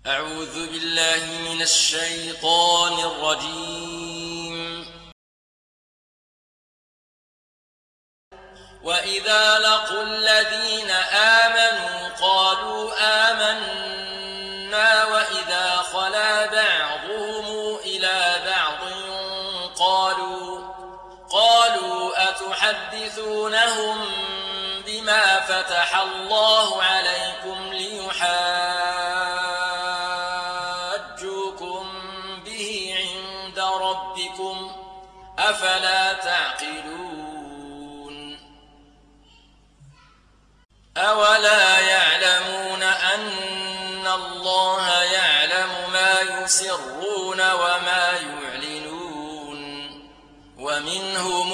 أعوذ بالله من الشيطان الرجيم. وإذا لقوا الذين آمنوا قالوا آمنا وإذا خلا بعضهم إلى بعض قالوا أتحدثونهم بما فتح الله عليكم ليحاجوكم به عند ربكم أفلا تعقلون أولا يعلمون أن الله يعلم ما يسرون وما يعلنون ومنهم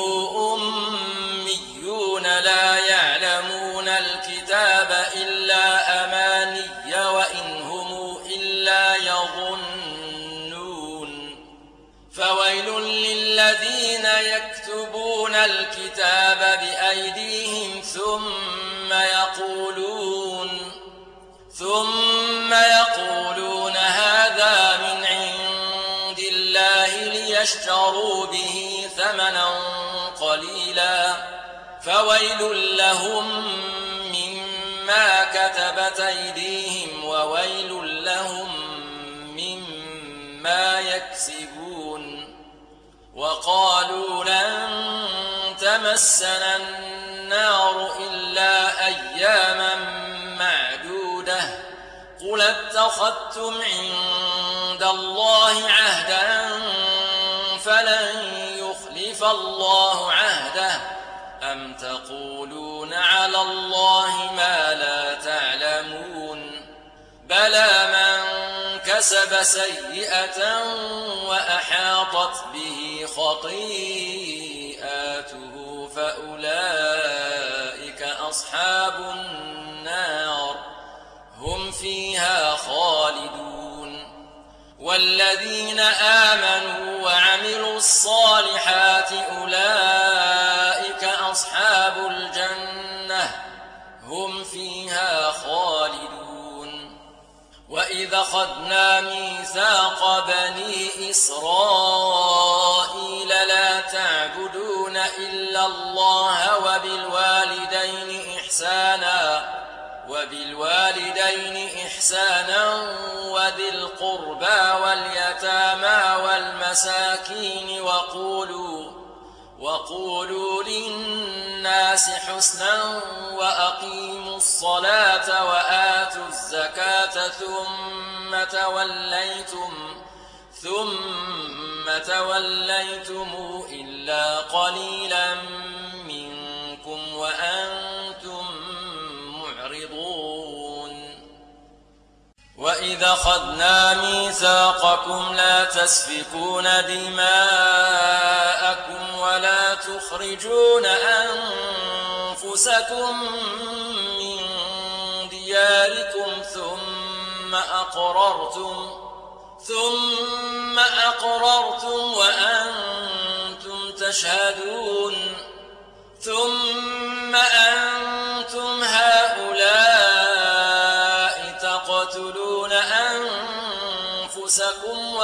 أميون لا يعلمون الكتاب إلا أماني وإن هم إلا يظنون فويل للذين يكتبون الكتاب بأيديهم ثم يقولون هذا من عند الله ليشتروا به ثمنا قليلا فويل لهم مما كتبت أيديهم وويل لهم مما يكسبون وقالوا لن تمسنا النار إلا أياما معدودة قل اتخذتم عند الله عهدا فلن يخلف الله عهده أم تقولون على الله ما لا تعلمون بلى من كسب سيئة وأحاطت به خطيئاته فأولئك أصحاب النار هم فيها خالدون والذين آمنوا وعملوا الصالحات أولئك أصحاب الجنة هم فيها خالدون وإذا أخذنا ميثاق بني إسرائيل لا تعبدون إلا الله وبالوالدين إحسانا وذي القربى واليتامى والمساكين وقولوا للناس حسنا وأقيموا الصلاة وآتوا الزكاة ثم توليتم إلا قليلا منكم وأنتم معرضون وإذا أخذنا ميثاقكم لا تسفكون دماءكم ولا تخرجون أنفسكم من دياركم ثم أقررتم وأنتم تشهدون ثم أنتم هؤلاء تقتلون أنفسكم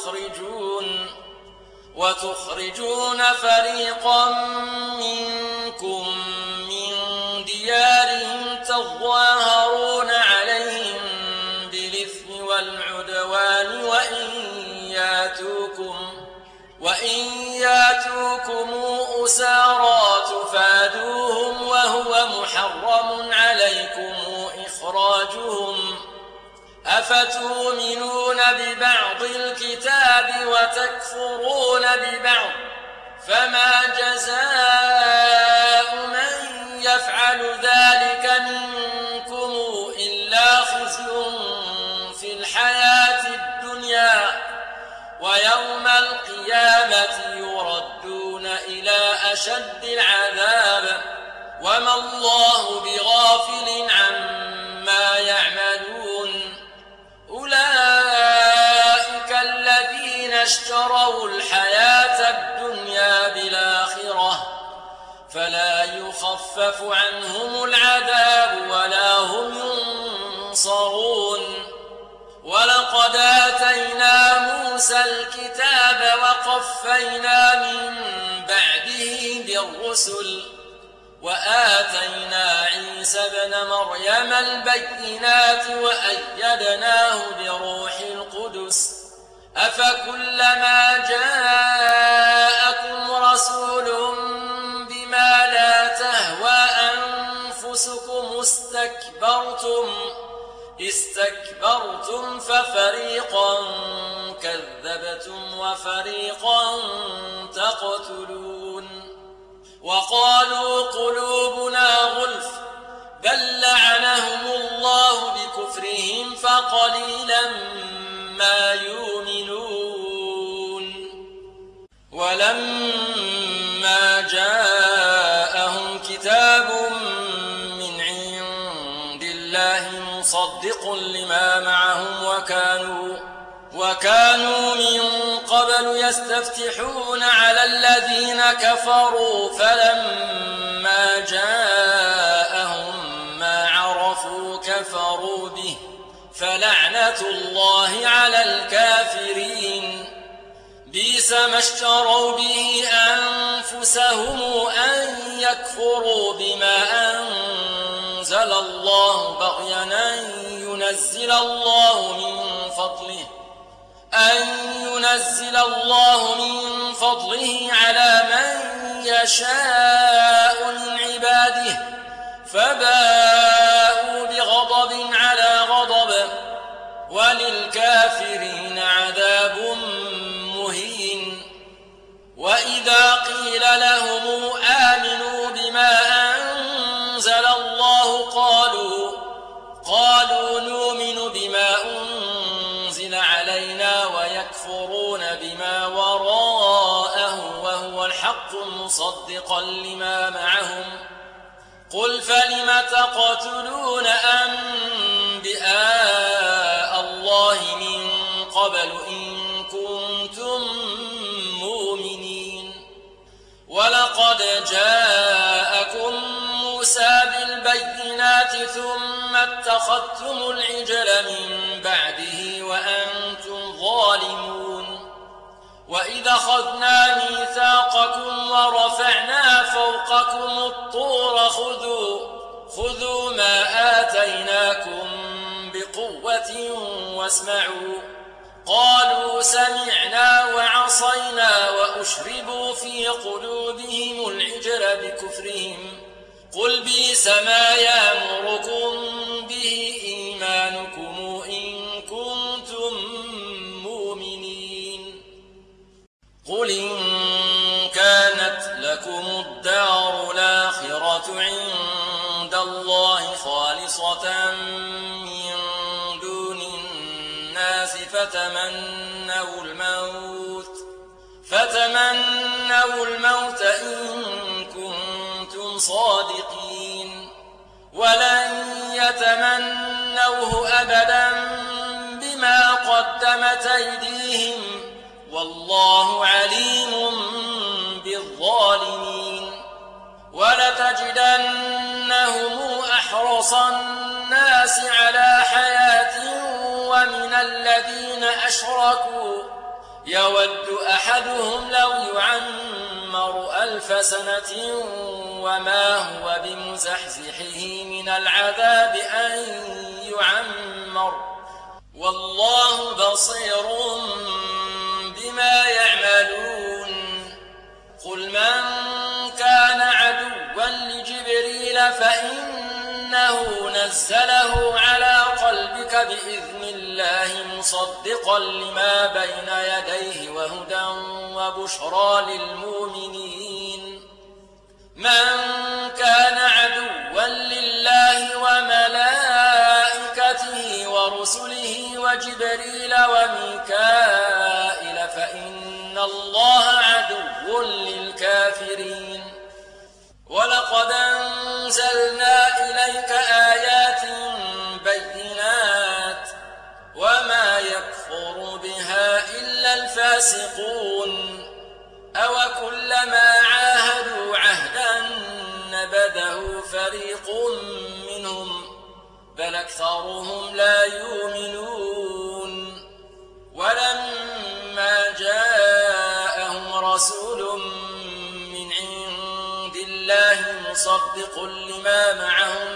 وتخرجون فريقا منكم من ديارهم تظاهرون عليهم بالإثم والعدوان وإن ياتوكم أسارى تفادوهم وهو محرم عليكم إخراجهم أفتؤمنون ببعض الكتاب وتكفرون ببعض فما جزاء من يفعل ذلك منكم إلا خزي في الحياة الدنيا ويوم القيامة يردون إلى أشد العذاب وما الله بغافل عما يعملون أولئك الذين اشتروا الحياة الدنيا بالآخرة فلا يخفف عنهم العذاب ولا هم ينصرون ولقد ولقد آتينا موسى الكتاب وقفينا من بعده بالرسل وآتينا عيسى ابن مريم البينات وأيدناه بروح القدس أفكلما جاءكم رسول بما لا تهوى أنفسكم استكبرتم ففريقا كذبتم وفريقا تقتلون وقالوا قلوبنا غلف بل لعنهم الله بكفرهم فقليلا ما يؤمنون ولما جاءهم كتاب من عند الله مصدق لما معهم وكانوا من قبل يستفتحون على الذين كفروا فلما جاءهم ما عرفوا كفروا به فلعنة الله على الكافرين بئس ما اشتروا به أنفسهم أن يكفروا بما أنزل الله بغيا أن ينزل الله من فضله على من يشاء من عباده فباءوا بغضب على غضب وللكافرين عذاب مهين وإذا قيل لهم آمنوا بما أنزل الله قالوا نؤمن بما أنزل علينا ويكفرون بما وراءه وهو الحق مصدقا لما معهم قل فلم تقتلون أنبياء الله من قبل إن كنتم مؤمنين ولقد جاءكم موسى بالبينات ثم اتخذتم العجل من بعده وأنتم ظالمون وإذا أخذنا ميثاقكم ورفعنا فوقكم الطور خذوا ما آتيناكم بقوة واسمعوا قالوا سمعنا وعصينا وأشربوا في قلوبهم العجل بكفرهم قل بئس ما يأمركم به إيمانكم إن كنتم مؤمنين قل إن كانت لكم الدار الآخرة عند الله خالصة من دون الناس فتمنوا الموت إن كنتم صادقين ولن يتمنوه أبدا بما قدمت أيديهم والله عليم بالظالمين ولتجدنهم أحرص الناس على حياة ومن الذين أشركوا يود أحدهم لو يعمر 1000 سنة وما هو بمزحزحه من العذاب أن يعمر والله بصير بما يعملون قل من كان عدوا لجبريل فإنه نزله على قلبك بإذن الله مصدقا لما بين يديه وهدى وبشرى للمؤمنين من كان عدوا لله وملائكته ورسله وجبريل وميكائيل فإن الله عدو للكافرين ولقد أنزلنا إليك آيات بينات وما يكفر بها إلا الفاسقون أوكلما عاهدوا عهدا نبذه فريق منهم بل أكثرهم لا يؤمنون مصدق لما معهم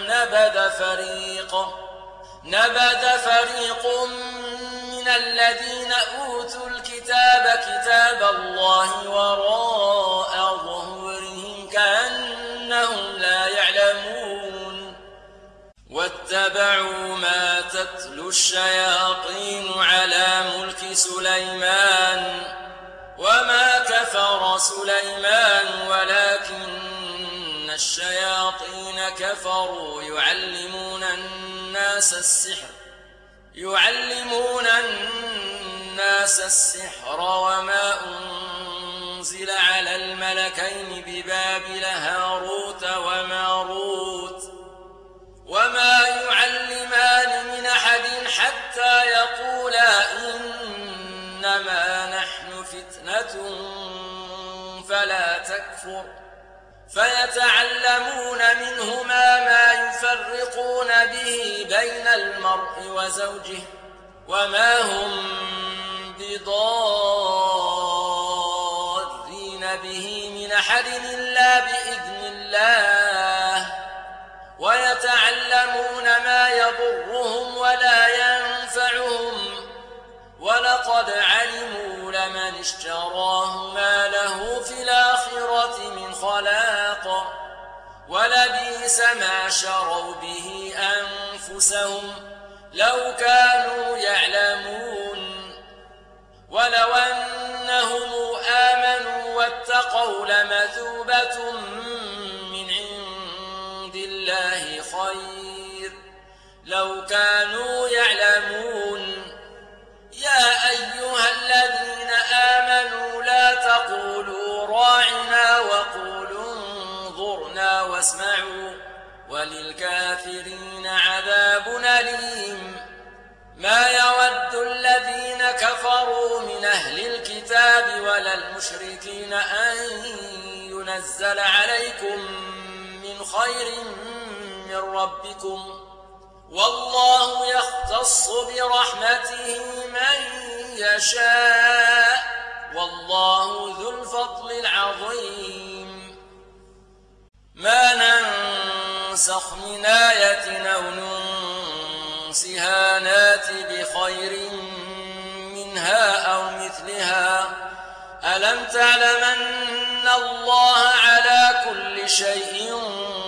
نبذ فريق من الذين أوتوا الكتاب كتاب الله وراء ظهورهم كأنهم لا يعلمون واتبعوا ما تتلو الشياطين على ملك سليمان وما كفر سليمان ولكن الشياطين كفروا يعلمون الناس السحر وما أنزل على الملكين ببابل هاروت وماروت وما يعلمان من أحد حتى يقولا إنما نحن فتنة فلا تكفر فيتعلمون منهما ما يفرقون به بين المرء وزوجه وما هم بضارين به من أحد إلا بإذن الله ويتعلمون ما يضرهم ولا ينفعهم ولقد علموا لمن اشتراه ما له في الآخرة من خلاق ولبئس ما شروا به أنفسهم لو كانوا يعلمون ولو أنهم آمنوا واتقوا لمثوبة من عند الله خير لو كانوا يعلمون يا أيها الذين آمنوا لا تقولوا راعنا وقولوا انظرنا واسمعوا وللكافرين عذاب أليم ما يود الذين كفروا من أهل الكتاب ولا المشركين أن ينزل عليكم من خير من ربكم والله يختص برحمته من يشاء والله ذو الفضل العظيم ما ننسخ من آية أو ننسها نات بخير منها أو مثلها ألم تعلم أن الله على كل شيء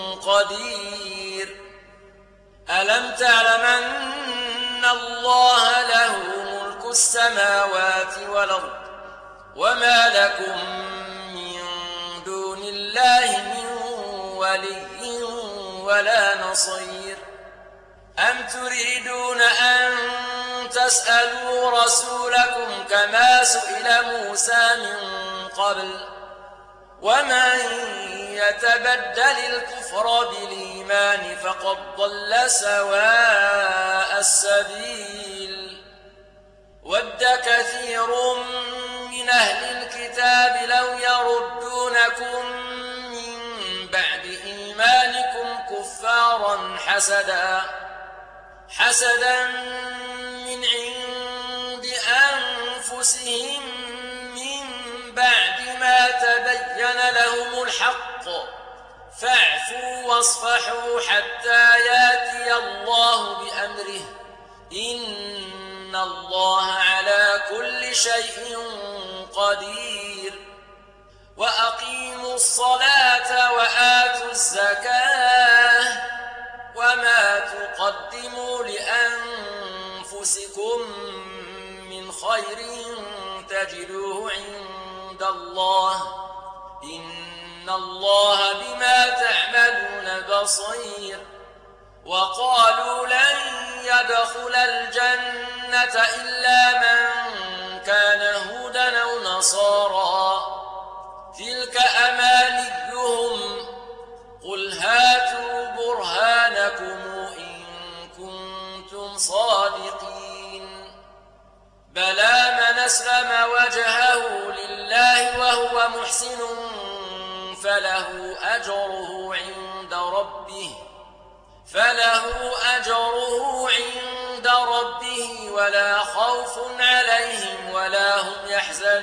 قدير ألم تعلم أن الله له ملك السماوات والأرض وما لكم من دون الله من ولي ولا نصير أم تريدون أن تسألوا رسولكم كما سئل موسى من قبل ومن يتبدل الكفر بالإيمان فقد ضل سواء السبيل ود كثير من أهل الكتاب لو يردونكم من بعد إيمانكم كفارا حسدا من عند أنفسهم من بعد ما تبين لهم الحق فاعفوا واصفحوا حتى ياتي الله بأمره إن الله على كل شيء قدير وأقيموا الصلاة وآتوا الزكاة وما تقدموا لأنفسكم من خير تجدوه عند الله إن الله بما تعملون بصير وقالوا لن يدخل الجنة إلا من كان هودا أو نصارى تلك أمانيهم قل هاتوا برهانكم إن كنتم صادقين بلى من أسلم وجهه لله وهو محسن فله أجره عند ربه ولا خوف عليهم ولا هم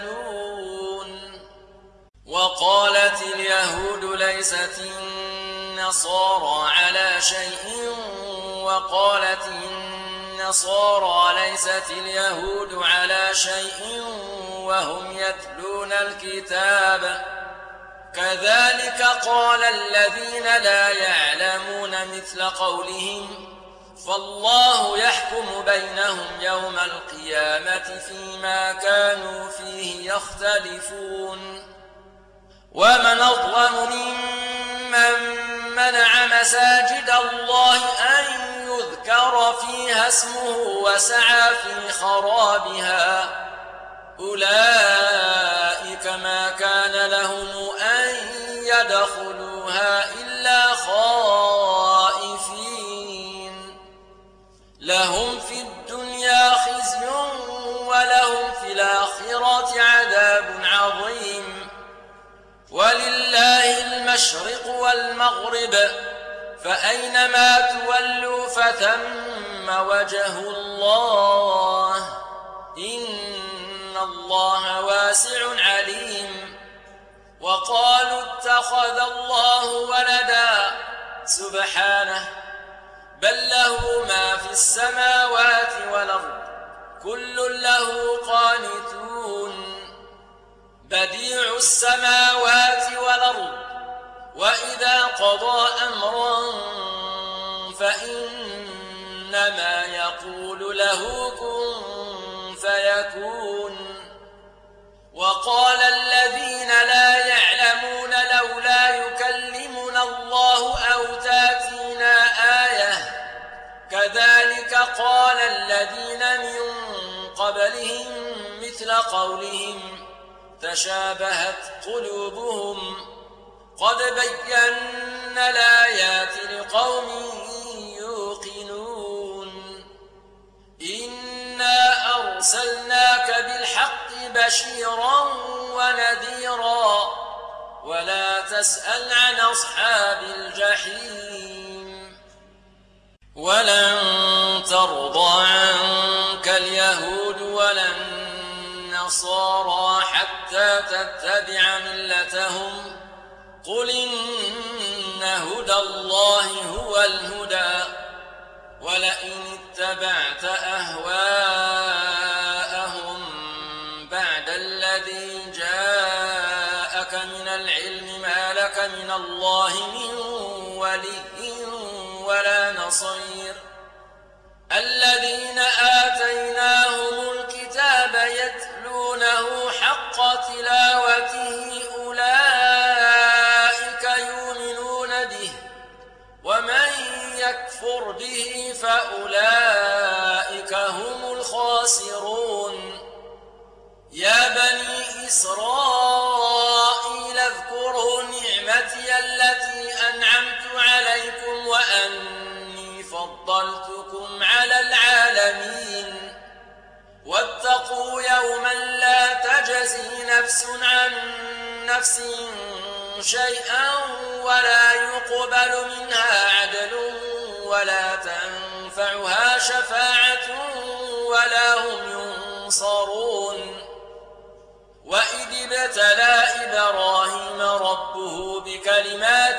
يحزنون وقالت اليهود ليست النصارى على شيء وقالت النصارى ليست اليهود على شيء وهم يتلون الكتاب كذلك قال الذين لا يعلمون مثل قولهم فالله يحكم بينهم يوم القيامة فيما كانوا فيه يختلفون ومن أظلم ممن منع مساجد الله أن يذكر فيها اسمه وسعى في خرابها أولئك ما كان لهم أن يدخلوها إلا خائفين لهم في الدنيا خزي ولهم في الآخرة عذاب عظيم ولله المشرق والمغرب فأينما تولوا فثم وجه الله إن الله واسع عليم وقالوا اتخذ الله ولدا سبحانه بل له ما في السماوات والأرض كل له قانتون بديع السماوات والأرض وإذا قضى أمرا فإنما يقول له كن فيكون وقال الذين لا يعلمون لولا يكلمنا الله أو تاتينا آية كذلك قال الذين من قبلهم مثل قولهم تشابهت قلوبهم قد بينا الآيات لقوم يوقنون إنا أرسلناك بالحق بشيرا ونذيرا ولا تسأل عن أصحاب الجحيم ولن ترضى عنك اليهود ولا النصارى حتى تتبع ملتهم قل إن هدى الله هو الهدى ولئن اتبعت أهواءهم بعد الذي جاءك من العلم ما لك من الله من ولي ولا نصير الذين آتيناهم الكتاب يتلونه حق تلاوته أولئك يؤمنون به ومن يكفر به فأولئك هم الخاسرون يا بني إسرائيل اذكروا نعمتي التي أنعمت عليكم وأني فضلتكم على العالمين واتقوا يوما لا تجزي نفس عن نفس شيئا ولا يقبل منها عدل ولا تنفعها شفاعة ولا هم ينصرون وإذ ابتلى إبراهيم ربه بكلمات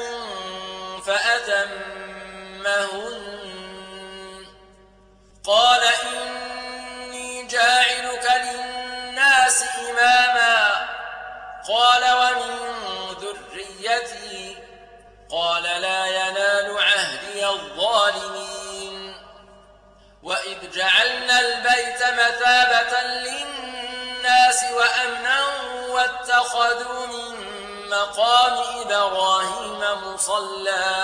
فأتمهن قال إني جاعلك للناس إماما قال ومن ذريتي قال لا ينال عهدي الظالمين وإذ جعلنا البيت مثابة للناس وأمنا واتخذوا من مقام إبراهيم مصلى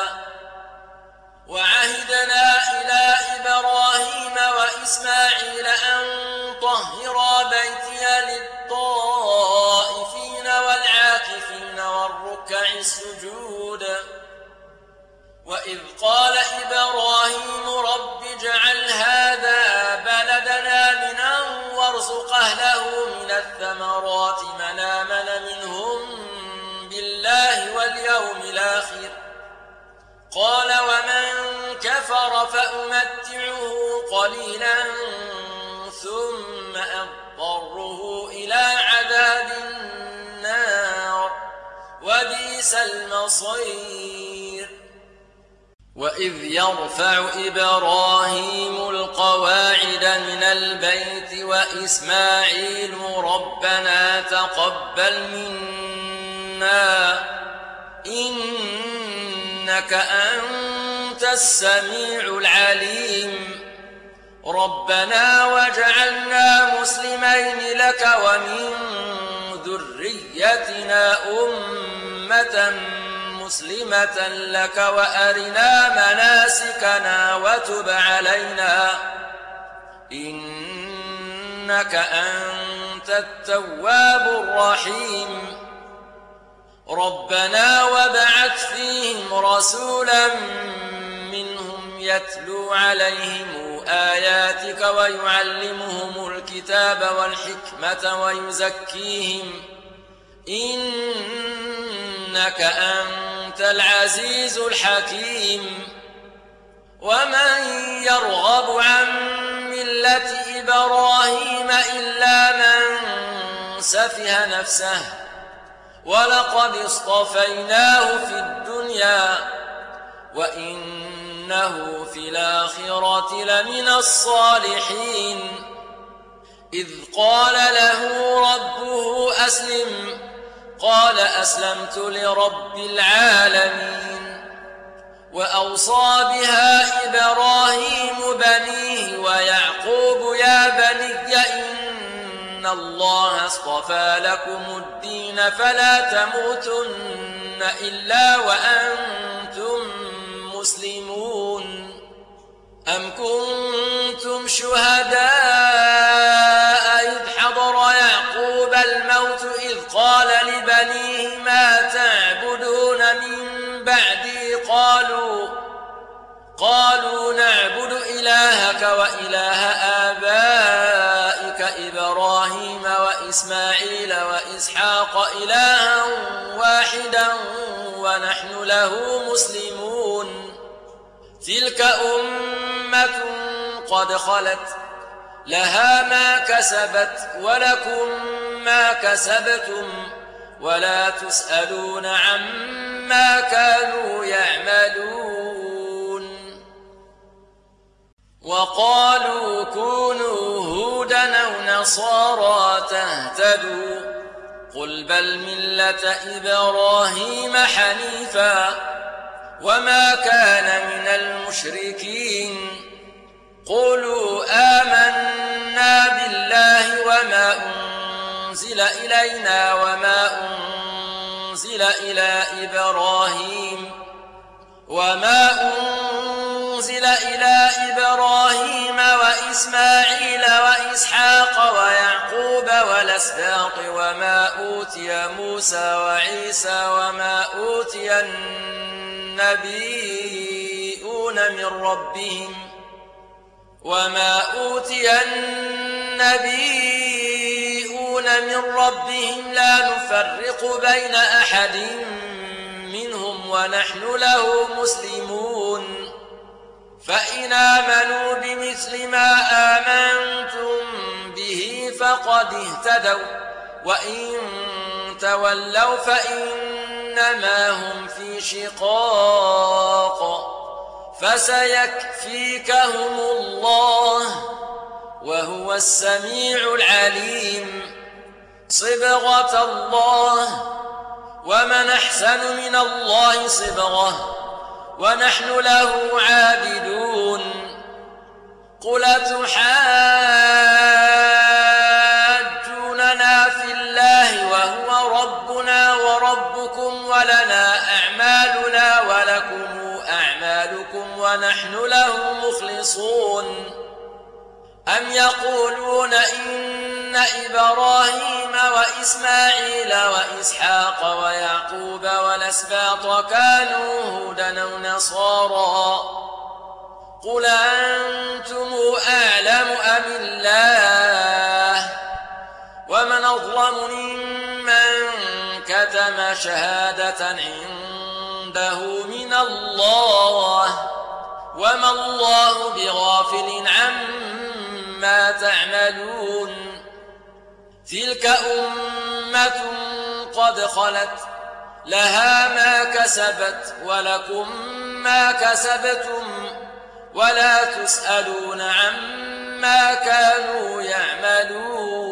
وعهدنا إلى إبراهيم وإسماعيل أن طهرا بيتي للطائفين والعاكفين والركع السجود وإذ قال إبراهيم رب اجعل هذا بلدنا آمنا وارزق أهله من الثمرات من آمن منهم بالله واليوم الآخر قال ومن كفر فأمتعه قليلا ثم أضطره إلى عذاب النار وبئس وبئس المصير. وإذ يرفع إبراهيم القواعد من البيت وإسماعيل ربنا تقبل منا إنك أنت السميع العليم ربنا واجعلنا مسلمين لك ومن ذريتنا أمة مسلمة لك وأرنا مناسكنا وتب علينا إنك أنت التواب الرحيم ربنا وابعث فيهم رسولا منهم يتلو عليهم آياتك ويعلمهم الكتاب والحكمة ويزكيهم إنك أنت العزيز الحكيم. ومن يرغب عن ملة إبراهيم إلا من سفه نفسه ولقد اصطفيناه في الدنيا وإنه في الآخرة لمن الصالحين. إذ قال له ربه أسلم قال أسلمت لرب العالمين. وأوصى بها إبراهيم بنيه ويعقوب يا بني إن الله اصطفى لكم الدين فلا تموتن إلا وأنتم مسلمون. أم كنتم شهداء إذ حضر يعقوب الموت إذ قال لبنيه ما تعبدون من بعدي قالوا نعبد إلهك وإله آبائك إبراهيم وإسماعيل وإسحاق إلها واحدا ونحن له مسلمون. تلك أمة قد خلت لها ما كسبت ولكم ما كسبتم ولا تسألون عما كانوا يعملون. وقالوا كونوا هودا أو نصارى تهتدوا قل بل ملة إبراهيم حنيفا وما كان من المشركين. قولوا آمنا بالله وما أنزل إلينا وما أنزل إلى إبراهيم وإسماعيل وإسحاق ويعقوب والأسباط وما أوتي موسى وعيسى وما أوتي النبيون من ربهم لا نفرق بين أحد منهم ونحن له مسلمون. فإن آمنوا بمثل ما آمنتم به فقد اهتدوا وإن تولوا فإنما هم في شقاق فسيكفيكهم الله وهو السميع العليم. صبغة الله ومن أحسن من الله صبغة ونحن له عابدون. قل تحاجوننا في الله وهو ربنا وربكم ولنا أعمالنا ولكم أعمالكم ونحن له مخلصون. أم يقولون إن إبراهيم وإسماعيل وإسحاق ويعقوب والأسباط كانوا هودا أو نصارى قل أنتم أعلم أم الله ومن أظلم ممن كتم شهادة عنده من الله وما الله بغافل عما تعملون. تلك أمة قد خلت لها ما كسبت ولكم ما كسبتم ولا تسألون عما كانوا يعملون.